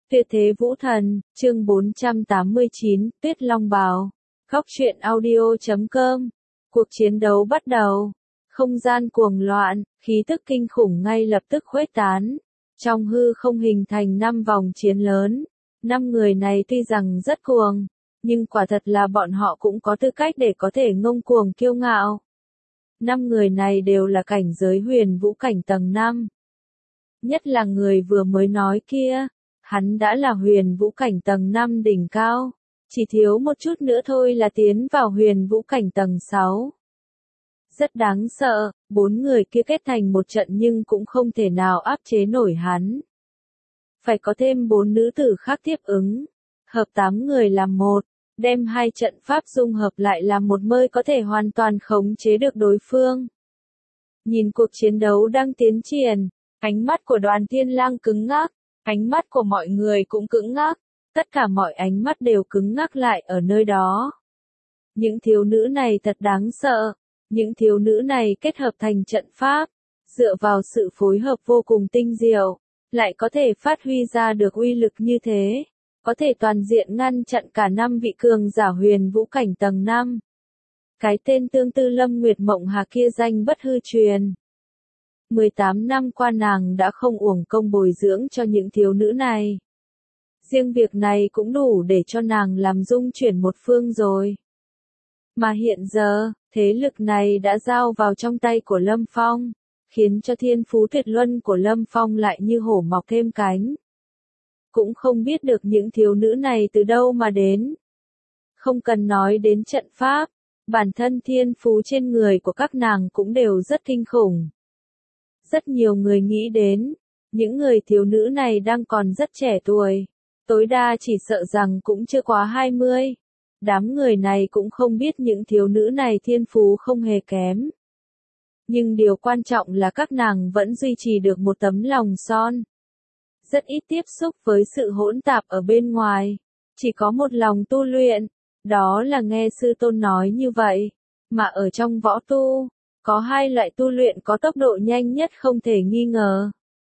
Tuyệt thế vũ thần, chương 489, Tuyết Long Bào. Góc truyện audio.com. Cuộc chiến đấu bắt đầu. Không gian cuồng loạn, khí tức kinh khủng ngay lập tức khuếch tán. Trong hư không hình thành 5 vòng chiến lớn. 5 người này tuy rằng rất cuồng, nhưng quả thật là bọn họ cũng có tư cách để có thể ngông cuồng kiêu ngạo. 5 người này đều là cảnh giới huyền vũ cảnh tầng 5. Nhất là người vừa mới nói kia. Hắn đã là huyền vũ cảnh tầng 5 đỉnh cao, chỉ thiếu một chút nữa thôi là tiến vào huyền vũ cảnh tầng 6. Rất đáng sợ, 4 người kia kết thành một trận nhưng cũng không thể nào áp chế nổi hắn. Phải có thêm 4 nữ tử khác tiếp ứng, hợp 8 người làm một, đem 2 trận pháp dung hợp lại làm một mới có thể hoàn toàn khống chế được đối phương. Nhìn cuộc chiến đấu đang tiến triển, ánh mắt của Đoàn Thiên Lang cứng ngắc. Ánh mắt của mọi người cũng cứng ngắc, tất cả mọi ánh mắt đều cứng ngắc lại ở nơi đó. Những thiếu nữ này thật đáng sợ, những thiếu nữ này kết hợp thành trận pháp, dựa vào sự phối hợp vô cùng tinh diệu, lại có thể phát huy ra được uy lực như thế, có thể toàn diện ngăn chặn cả 5 vị cường giả huyền vũ cảnh tầng 5. Cái tên tương tư Lâm Nguyệt Mộng Hà kia danh bất hư truyền. 18 năm qua nàng đã không uổng công bồi dưỡng cho những thiếu nữ này. Riêng việc này cũng đủ để cho nàng làm dung chuyển một phương rồi. Mà hiện giờ, thế lực này đã giao vào trong tay của Lâm Phong, khiến cho thiên phú tuyệt luân của Lâm Phong lại như hổ mọc thêm cánh. Cũng không biết được những thiếu nữ này từ đâu mà đến. Không cần nói đến trận pháp, bản thân thiên phú trên người của các nàng cũng đều rất kinh khủng. Rất nhiều người nghĩ đến, những người thiếu nữ này đang còn rất trẻ tuổi, tối đa chỉ sợ rằng cũng chưa quá 20. Đám người này cũng không biết những thiếu nữ này thiên phú không hề kém. Nhưng điều quan trọng là các nàng vẫn duy trì được một tấm lòng son. Rất ít tiếp xúc với sự hỗn tạp ở bên ngoài, chỉ có một lòng tu luyện, đó là nghe sư tôn nói như vậy, mà ở trong võ tu. Có 2 loại tu luyện có tốc độ nhanh nhất không thể nghi ngờ.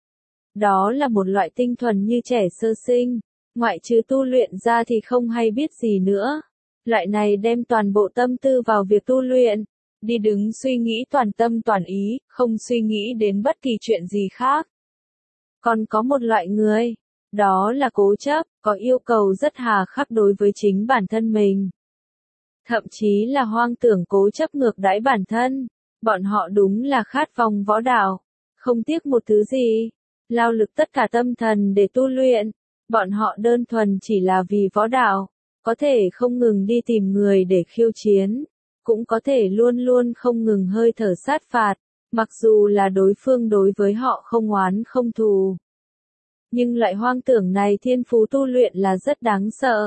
Đó là một loại tinh thuần như trẻ sơ sinh, ngoại trừ tu luyện ra thì không hay biết gì nữa. Loại này đem toàn bộ tâm tư vào việc tu luyện, đi đứng suy nghĩ toàn tâm toàn ý, không suy nghĩ đến bất kỳ chuyện gì khác. Còn có một loại người, đó là cố chấp, có yêu cầu rất hà khắc đối với chính bản thân mình. Thậm chí là hoang tưởng cố chấp ngược đãi bản thân. Bọn họ đúng là khát vọng võ đạo, không tiếc một thứ gì, lao lực tất cả tâm thần để tu luyện. Bọn họ đơn thuần chỉ là vì võ đạo, có thể không ngừng đi tìm người để khiêu chiến, cũng có thể luôn luôn không ngừng hơi thở sát phạt, mặc dù là đối phương đối với họ không oán không thù. Nhưng loại hoang tưởng này thiên phú tu luyện là rất đáng sợ.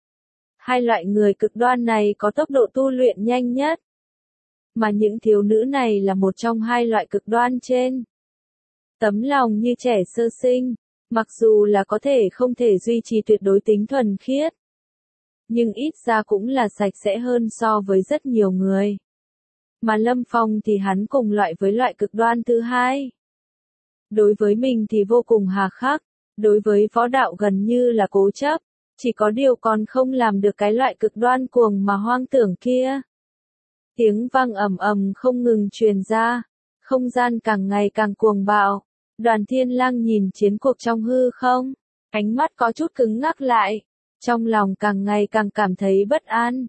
2 loại người cực đoan này có tốc độ tu luyện nhanh nhất. Mà những thiếu nữ này là một trong 2 loại cực đoan trên. Tấm lòng như trẻ sơ sinh, mặc dù là có thể không thể duy trì tuyệt đối tính thuần khiết, nhưng ít ra cũng là sạch sẽ hơn so với rất nhiều người. Mà Lâm Phong thì hắn cùng loại với loại cực đoan thứ 2. Đối với mình thì vô cùng hà khắc, đối với võ đạo gần như là cố chấp, chỉ có điều còn không làm được cái loại cực đoan cuồng mà hoang tưởng kia. Tiếng vang ầm ầm không ngừng truyền ra, không gian càng ngày càng cuồng bạo. Đoàn Thiên Lang nhìn chiến cuộc trong hư không, ánh mắt có chút cứng ngắc lại, trong lòng càng ngày càng cảm thấy bất an.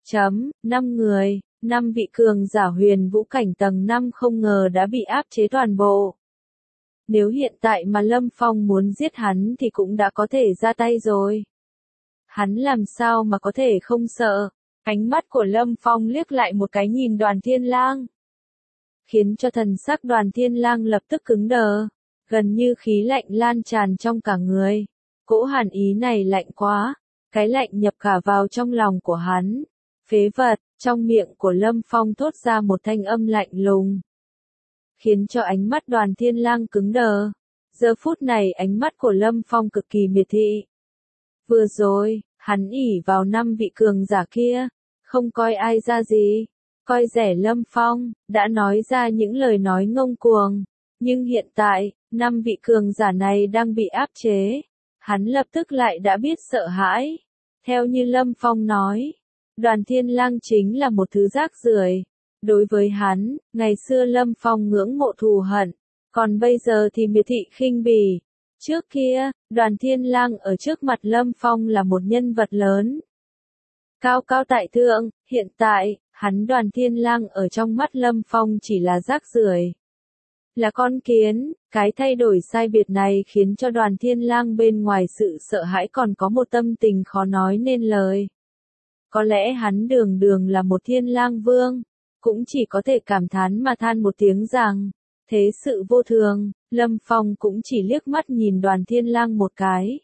5 người, 5 vị cường giả huyền vũ cảnh tầng 5 không ngờ đã bị áp chế toàn bộ. Nếu hiện tại mà Lâm Phong muốn giết hắn thì cũng đã có thể ra tay rồi. Hắn làm sao mà có thể không sợ? Ánh mắt của Lâm Phong liếc lại một cái nhìn Đoàn Thiên Lang, khiến cho thần sắc Đoàn Thiên Lang lập tức cứng đờ, gần như khí lạnh lan tràn trong cả người. Cỗ hàn ý này lạnh quá, cái lạnh nhập cả vào trong lòng của hắn. Phế vật, trong miệng của Lâm Phong thốt ra một thanh âm lạnh lùng, khiến cho ánh mắt Đoàn Thiên Lang cứng đờ. Giờ phút này ánh mắt của Lâm Phong cực kỳ miệt thị. Vừa rồi, hắn ỷ vào 5 vị cường giả kia, không coi ai ra gì, coi rẻ Lâm Phong, đã nói ra những lời nói ngông cuồng. Nhưng hiện tại, 5 vị cường giả này đang bị áp chế. hắn lập tức lại đã biết sợ hãi. Theo như Lâm Phong nói, Đoàn Thiên Lang chính là một thứ rác rưởi. Đối với hắn, ngày xưa Lâm Phong ngưỡng mộ thù hận, còn bây giờ thì miệt thị khinh bỉ. Trước kia, Đoàn Thiên Lang ở trước mặt Lâm Phong là một nhân vật lớn. Cao cao tại thượng, hiện tại, hắn Đoàn Thiên Lang ở trong mắt Lâm Phong chỉ là rác rưởi. Là con kiến, cái thay đổi sai biệt này khiến cho Đoàn Thiên Lang bên ngoài sự sợ hãi còn có một tâm tình khó nói nên lời. Có lẽ hắn đường đường là một Thiên Lang Vương, cũng chỉ có thể cảm thán mà than một tiếng rằng, thế sự vô thường. Lâm Phong cũng chỉ liếc mắt nhìn Đoàn Thiên Lang một cái.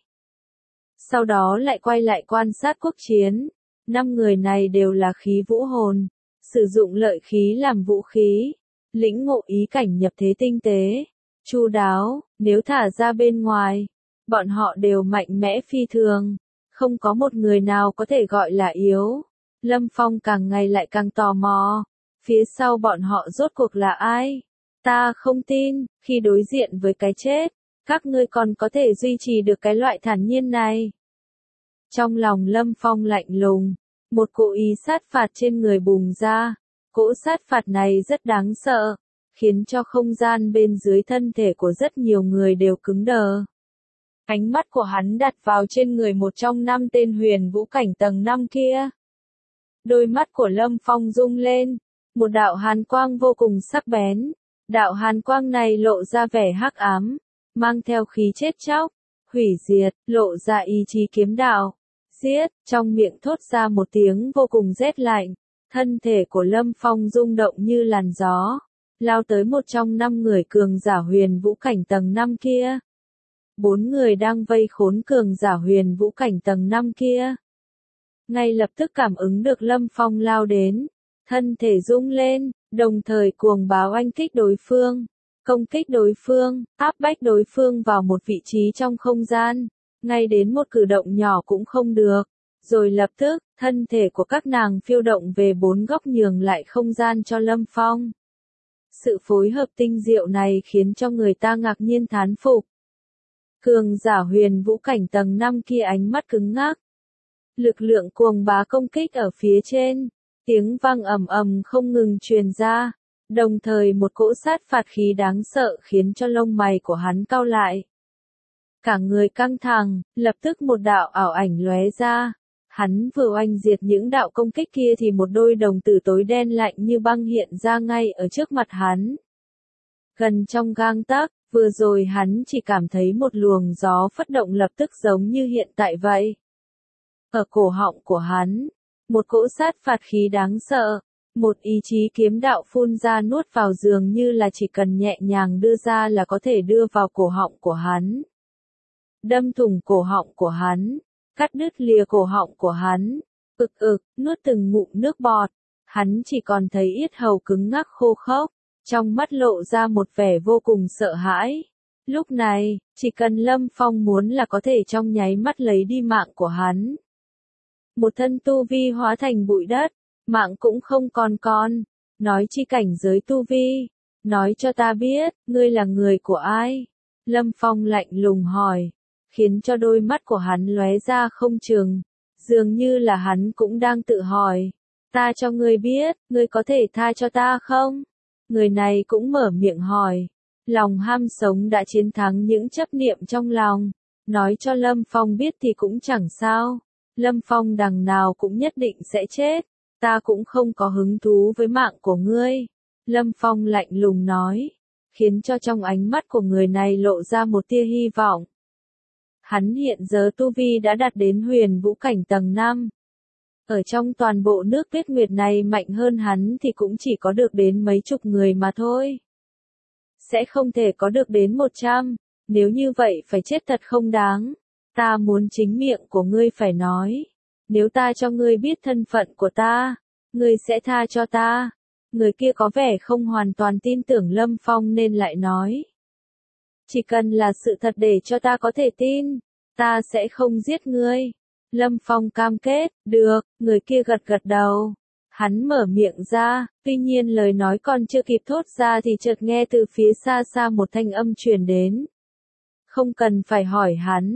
Sau đó lại quay lại quan sát quốc chiến. 5 người này đều là khí vũ hồn, sử dụng lợi khí làm vũ khí, lĩnh ngộ ý cảnh nhập thế tinh tế, chu đáo, nếu thả ra bên ngoài, bọn họ đều mạnh mẽ phi thường, không có một người nào có thể gọi là yếu. Lâm Phong càng ngày lại càng tò mò, phía sau bọn họ rốt cuộc là ai? Ta không tin, khi đối diện với cái chết, các ngươi còn có thể duy trì được cái loại thản nhiên này. Trong lòng Lâm Phong lạnh lùng, một cỗ ý sát phạt trên người bùng ra, cỗ sát phạt này rất đáng sợ, khiến cho không gian bên dưới thân thể của rất nhiều người đều cứng đờ. Ánh mắt của hắn đặt vào trên người một trong 5 tên huyền vũ cảnh tầng 5 kia. Đôi mắt của Lâm Phong rung lên, một đạo hàn quang vô cùng sắc bén. Đạo hàn quang này lộ ra vẻ hắc ám, mang theo khí chết chóc, hủy diệt, lộ ra ý chí kiếm đạo. Giết, trong miệng thốt ra một tiếng vô cùng rét lạnh, thân thể của Lâm Phong rung động như làn gió, lao tới một trong 5 người cường giả huyền vũ cảnh tầng 5 kia. 4 người đang vây khốn cường giả huyền vũ cảnh tầng 5 kia. Ngay lập tức cảm ứng được Lâm Phong lao đến, thân thể rung lên, đồng thời cuồng bạo oanh kích đối phương, công kích đối phương, áp bách đối phương vào một vị trí trong không gian, ngay đến một cử động nhỏ cũng không được. Rồi lập tức, thân thể của các nàng phiêu động về 4 góc nhường lại không gian cho Lâm Phong. Sự phối hợp tinh diệu này khiến cho người ta ngạc nhiên thán phục. Cường giả huyền vũ cảnh tầng 5 kia ánh mắt cứng ngắc. Lực lượng cuồng bá công kích ở phía trên, tiếng vang ầm ầm không ngừng truyền ra, đồng thời một cỗ sát phạt khí đáng sợ khiến cho lông mày của hắn cau lại. Cả người căng thẳng, lập tức một đạo ảo ảnh lóe ra. Hắn vừa oanh diệt những đạo công kích kia thì một đôi đồng tử tối đen lạnh như băng hiện ra ngay ở trước mặt hắn. Gần trong gang tấc, vừa rồi hắn chỉ cảm thấy một luồng gió phất động lập tức giống như hiện tại vậy. Ở cổ họng của hắn, một cỗ sát phạt khí đáng sợ, một ý chí kiếm đạo phun ra nuốt vào dường như là chỉ cần nhẹ nhàng đưa ra là có thể đưa vào cổ họng của hắn. Đâm thủng cổ họng của hắn, cắt đứt lìa cổ họng của hắn, nuốt từng ngụm nước bọt, hắn chỉ còn thấy yết hầu cứng ngắc khô khốc, trong mắt lộ ra một vẻ vô cùng sợ hãi. Lúc này, chỉ cần Lâm Phong muốn là có thể trong nháy mắt lấy đi mạng của hắn. Một thân tu vi hóa thành bụi đất, mạng cũng không còn, nói chi cảnh giới tu vi, nói cho ta biết, ngươi là người của ai? Lâm Phong lạnh lùng hỏi, khiến cho đôi mắt của hắn lóe ra không chừng, dường như là hắn cũng đang tự hỏi, ta cho ngươi biết, ngươi có thể tha cho ta không? Người này cũng mở miệng hỏi, lòng ham sống đã chiến thắng những chấp niệm trong lòng, nói cho Lâm Phong biết thì cũng chẳng sao. Lâm Phong đằng nào cũng nhất định sẽ chết, ta cũng không có hứng thú với mạng của ngươi. Lâm Phong lạnh lùng nói, khiến cho trong ánh mắt của người này lộ ra một tia hy vọng. Hắn hiện giờ tu vi đã đạt đến huyền vũ cảnh tầng 5. Ở trong toàn bộ nước Tuyết Nguyệt này mạnh hơn hắn thì cũng chỉ có được đến mấy chục người mà thôi. Sẽ không thể có được đến 100, nếu như vậy phải chết thật không đáng. Ta muốn chính miệng của ngươi phải nói, nếu ta cho ngươi biết thân phận của ta, ngươi sẽ tha cho ta. Người kia có vẻ không hoàn toàn tin tưởng Lâm Phong nên lại nói. Chỉ cần là sự thật để cho ta có thể tin, ta sẽ không giết ngươi. Lâm Phong cam kết, được, người kia gật gật đầu. Hắn mở miệng ra, tuy nhiên lời nói còn chưa kịp thốt ra thì chợt nghe từ phía xa xa một thanh âm truyền đến. Không cần phải hỏi hắn.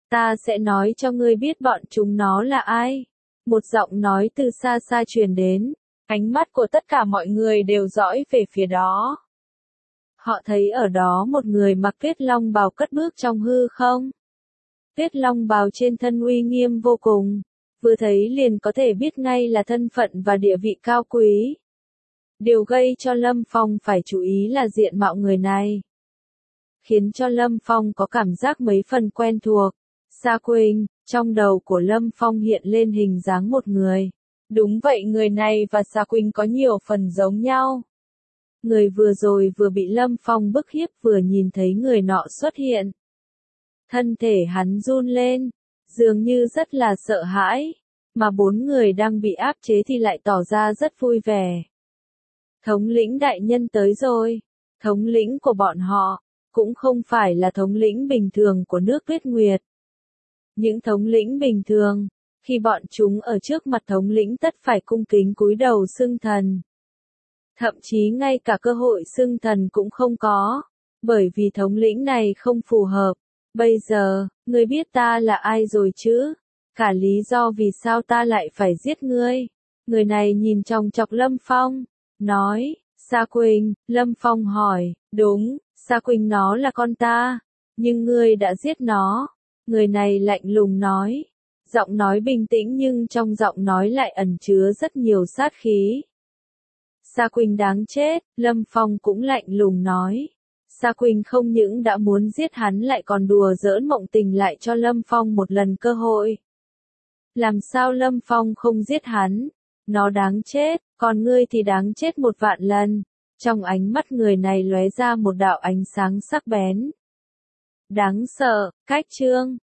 Ta sẽ nói cho ngươi biết bọn chúng nó là ai. Một giọng nói từ xa xa truyền đến, ánh mắt của tất cả mọi người đều dõi về phía đó. Họ thấy ở đó một người mặc tuyết long bào cất bước trong hư không. Tuyết long bào trên thân uy nghiêm vô cùng, vừa thấy liền có thể biết ngay là thân phận và địa vị cao quý. Điều gây cho Lâm Phong phải chú ý là diện mạo người này, khiến cho Lâm Phong có cảm giác mấy phần quen thuộc. Sa Quỳnh, trong đầu của Lâm Phong hiện lên hình dáng một người. Đúng vậy, người này và Sa Quỳnh có nhiều phần giống nhau. Người vừa rồi vừa bị Lâm Phong bức hiếp vừa nhìn thấy người nọ xuất hiện. Thân thể hắn run lên, dường như rất là sợ hãi, mà bốn người đang bị áp chế thì lại tỏ ra rất vui vẻ. Thống lĩnh đại nhân tới rồi. Thống lĩnh của bọn họ cũng không phải là thống lĩnh bình thường của nước Tuyết Nguyệt. Những thống lĩnh bình thường, khi bọn chúng ở trước mặt thống lĩnh tất phải cung kính cúi đầu xưng thần. Thậm chí ngay cả cơ hội xưng thần cũng không có, bởi vì thống lĩnh này không phù hợp. Bây giờ, ngươi biết ta là ai rồi chứ? Cả lý do vì sao ta lại phải giết ngươi. Người này nhìn chòng chọc Lâm Phong, nói, Sa Quỳnh. Lâm Phong hỏi, đúng, Sa Quỳnh nó là con ta, nhưng ngươi đã giết nó. Người này lạnh lùng nói, giọng nói bình tĩnh nhưng trong giọng nói lại ẩn chứa rất nhiều sát khí. Sa Quỳnh đáng chết. Lâm Phong cũng lạnh lùng nói. Sa Quỳnh không những đã muốn giết hắn lại còn đùa giỡn mộng tình lại cho Lâm Phong một lần cơ hội. Làm sao Lâm Phong không giết hắn? Nó đáng chết, còn ngươi thì đáng chết 1.000.000 lần. Trong ánh mắt người này lóe ra một đạo ánh sáng sắc bén. Đáng sợ. Cách chương